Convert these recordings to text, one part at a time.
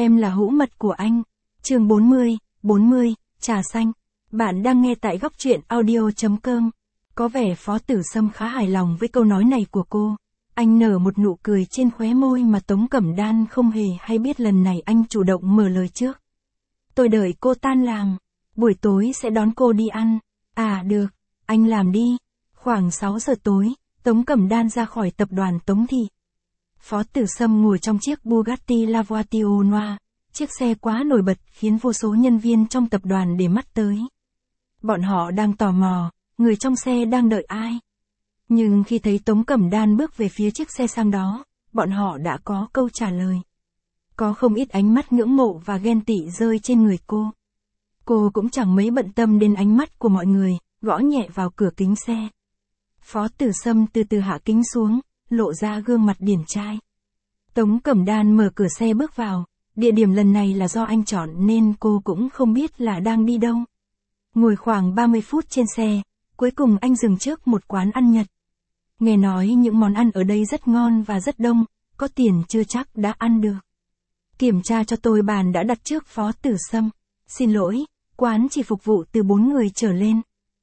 Em là hữu mật của anh. Chương 40, trà xanh. Bạn đang nghe tại góc truyện audio.com. Có vẻ Phó Tử Sâm khá hài lòng với câu nói này của cô. Anh nở một nụ cười trên khóe môi mà Tống Cẩm Đan không hề hay biết lần này anh chủ động mở lời trước. Tôi đợi cô tan làm. Buổi tối sẽ đón cô đi ăn. À được, anh làm đi. Khoảng 6 giờ tối, Tống Cẩm Đan ra khỏi tập đoàn Tống Thị. Phó Tử Sâm ngồi trong chiếc Bugatti La Voiture Noire, chiếc xe quá nổi bật khiến vô số nhân viên trong tập đoàn để mắt tới. Bọn họ đang tò mò, người trong xe đang đợi ai. Nhưng khi thấy Tống Cẩm Đan bước về phía chiếc xe sang đó, bọn họ đã có câu trả lời. Có không ít ánh mắt ngưỡng mộ và ghen tị rơi trên người cô. Cô cũng chẳng mấy bận tâm đến ánh mắt của mọi người, gõ nhẹ vào cửa kính xe. Phó Tử Sâm từ từ hạ kính xuống, lộ ra gương mặt điển trai. Tống Cẩm Đan mở cửa xe bước vào, địa điểm lần này là do anh chọn nên cô cũng không biết là đang đi đâu. Ngồi khoảng 30 phút trên xe, cuối cùng anh dừng trước một quán ăn Nhật. Nghe nói những món ăn ở đây rất ngon và rất đông, có tiền chưa chắc đã ăn được. Kiểm tra cho tôi bàn đã đặt trước Phó Tử Sâm. Xin lỗi, quán chỉ phục vụ từ 4 người trở lên.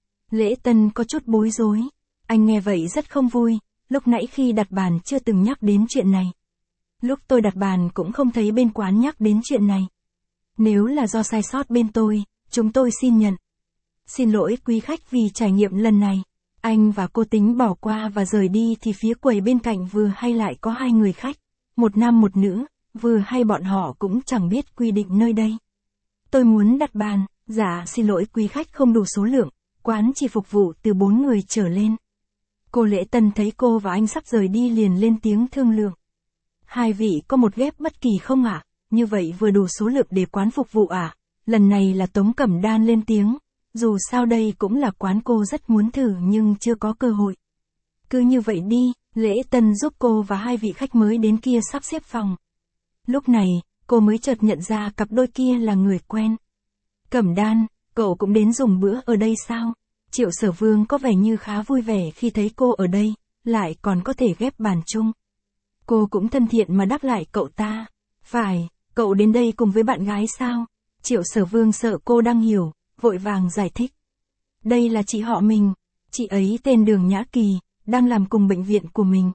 Lễ Tân có chút bối rối. Anh nghe vậy rất không vui, lúc nãy khi đặt bàn chưa từng nhắc đến chuyện này. Lúc tôi đặt bàn cũng không thấy bên quán nhắc đến chuyện này. Nếu là do sai sót bên tôi, chúng tôi xin nhận. Xin lỗi quý khách vì trải nghiệm lần này. Anh và cô tính bỏ qua và rời đi thì phía quầy bên cạnh vừa hay lại có 2 người khách, một nam một nữ, vừa hay bọn họ cũng chẳng biết quy định nơi đây. Tôi muốn đặt bàn, dạ xin lỗi quý khách không đủ số lượng, quán chỉ phục vụ từ 4 người trở lên. Cô Lễ Tân thấy cô và anh sắp rời đi liền lên tiếng thương lượng. 2 vị có một ghép bất kỳ không ạ? Như vậy vừa đủ số lượng để quán phục vụ ạ? Lần này là Tống Cẩm Đan lên tiếng. Dù sao đây cũng là quán cô rất muốn thử nhưng chưa có cơ hội. Cứ như vậy đi, Lễ Tân giúp cô và 2 vị khách mới đến kia sắp xếp phòng. Lúc này, cô mới chợt nhận ra cặp đôi kia là người quen. Cẩm Đan, cậu cũng đến dùng bữa ở đây sao? Triệu Sở Vương có vẻ như khá vui vẻ khi thấy cô ở đây, lại còn có thể ghép bàn chung. Cô cũng thân thiện mà đáp lại cậu ta. Phải, cậu đến đây cùng với bạn gái sao? Triệu Sở Vương sợ cô đang hiểu, vội vàng giải thích. Đây là chị họ mình, chị ấy tên Đường Nhã Kỳ, đang làm cùng bệnh viện của mình.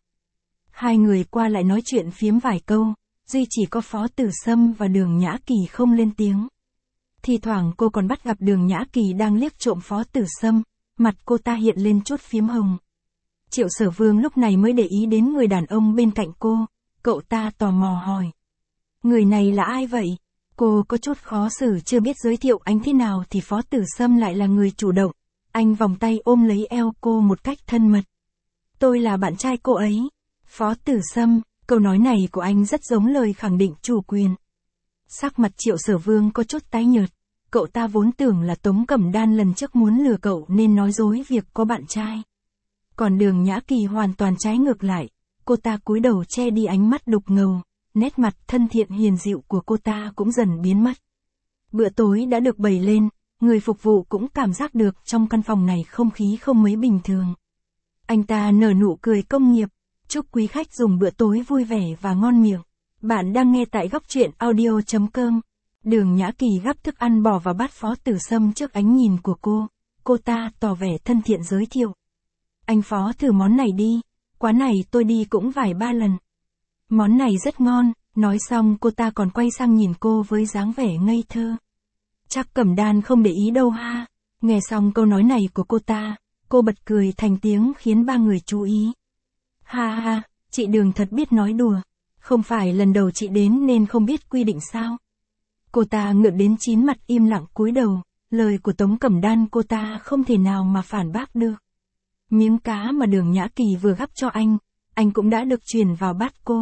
2 người qua lại nói chuyện phiếm vài câu, duy chỉ có Phó Tử Sâm và Đường Nhã Kỳ không lên tiếng. Thì thoảng cô còn bắt gặp Đường Nhã Kỳ đang liếc trộm Phó Tử Sâm, mặt cô ta hiện lên chút phiếm hồng. Triệu Sở Vương lúc này mới để ý đến người đàn ông bên cạnh cô, cậu ta tò mò hỏi. Người này là ai vậy? Cô có chút khó xử chưa biết giới thiệu anh thế nào thì Phó Tử Sâm lại là người chủ động. Anh vòng tay ôm lấy eo cô một cách thân mật. Tôi là bạn trai cô ấy. Phó Tử Sâm, câu nói này của anh rất giống lời khẳng định chủ quyền. Sắc mặt Triệu Sở Vương có chút tái nhợt. Cậu ta vốn tưởng là Tống Cẩm Đan lần trước muốn lừa cậu nên nói dối việc có bạn trai. Còn Đường Nhã Kỳ hoàn toàn trái ngược lại. Cô ta cúi đầu che đi ánh mắt đục ngầu. Nét mặt thân thiện hiền dịu của cô ta cũng dần biến mất. Bữa tối đã được bày lên, người phục vụ cũng cảm giác được trong căn phòng này không khí không mấy bình thường. Anh ta nở nụ cười công nghiệp, chúc quý khách dùng bữa tối vui vẻ và ngon miệng. Bạn đang nghe tại góc truyện audio.com. Đường Nhã Kỳ gắp thức ăn bỏ vào bát Phó Tử Sâm trước ánh nhìn của cô ta tỏ vẻ thân thiện giới thiệu. Anh Phó thử món này đi, quán này tôi đi cũng vài ba lần. Món này rất ngon, nói xong cô ta còn quay sang nhìn cô với dáng vẻ ngây thơ. Chắc Cẩm Đan không để ý đâu ha. Nghe xong câu nói này của cô ta, cô bật cười thành tiếng khiến 3 người chú ý. Ha ha, chị Đường thật biết nói đùa. Không phải lần đầu chị đến nên không biết quy định sao. Cô ta ngượng đến chín mặt im lặng cúi đầu, lời của Tống Cẩm Đan cô ta không thể nào mà phản bác được. Miếng cá mà Đường Nhã Kỳ vừa gắp cho anh cũng đã được truyền vào bát cô.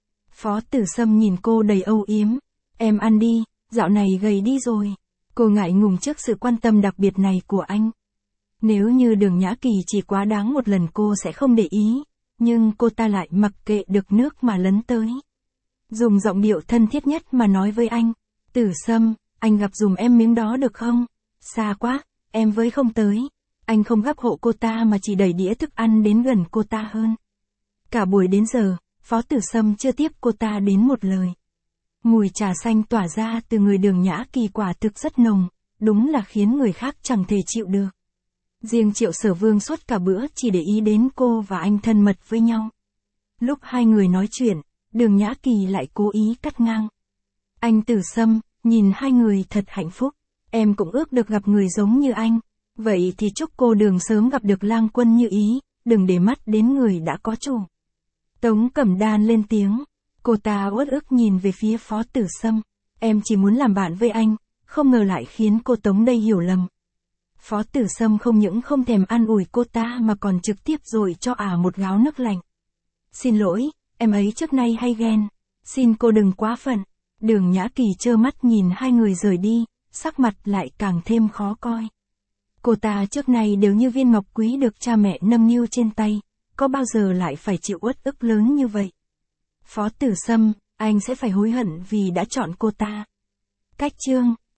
Phó Tử Sâm nhìn cô đầy âu yếm. Em ăn đi, dạo này gầy đi rồi. Cô ngại ngùng trước sự quan tâm đặc biệt này của anh. Nếu như Đường Nhã Kỳ chỉ quá đáng một lần cô sẽ không để ý, nhưng cô ta lại mặc kệ được nước mà lấn tới. Dùng giọng điệu thân thiết nhất mà nói với anh. Tử Sâm, anh gặp dùm em miếng đó được không? Xa quá, em với không tới. Anh không gắp hộ cô ta mà chỉ đẩy đĩa thức ăn đến gần cô ta hơn. Cả buổi đến giờ, Phó Tử Sâm chưa tiếp cô ta đến một lời. Mùi trà xanh tỏa ra từ người Đường Nhã Kỳ quả thực rất nồng, đúng là khiến người khác chẳng thể chịu được. Riêng Triệu Sở Vương suốt cả bữa chỉ để ý đến cô và anh thân mật với nhau. Lúc hai người nói chuyện, Đường Nhã Kỳ lại cố ý cắt ngang. Anh Tử Sâm, nhìn hai người thật hạnh phúc, em cũng ước được gặp người giống như anh. Vậy thì chúc cô Đường sớm gặp được lang quân như ý, đừng để mắt đến người đã có chủ. Tống Cẩm Đan lên tiếng, cô ta uất ức nhìn về phía Phó Tử Sâm. Em chỉ muốn làm bạn với anh, không ngờ lại khiến cô Tống đây hiểu lầm. Phó Tử Sâm không những không thèm an ủi cô ta mà còn trực tiếp dội cho một gáo nước lạnh. Xin lỗi, em ấy trước nay hay ghen. Xin cô đừng quá phận. Đường Nhã Kỳ trơ mắt nhìn hai người rời đi, sắc mặt lại càng thêm khó coi. Cô ta trước nay đều như viên ngọc quý được cha mẹ nâng niu trên tay, có bao giờ lại phải chịu uất ức lớn như vậy. Phó Tử Sâm, anh sẽ phải hối hận vì đã chọn cô ta. Cách chương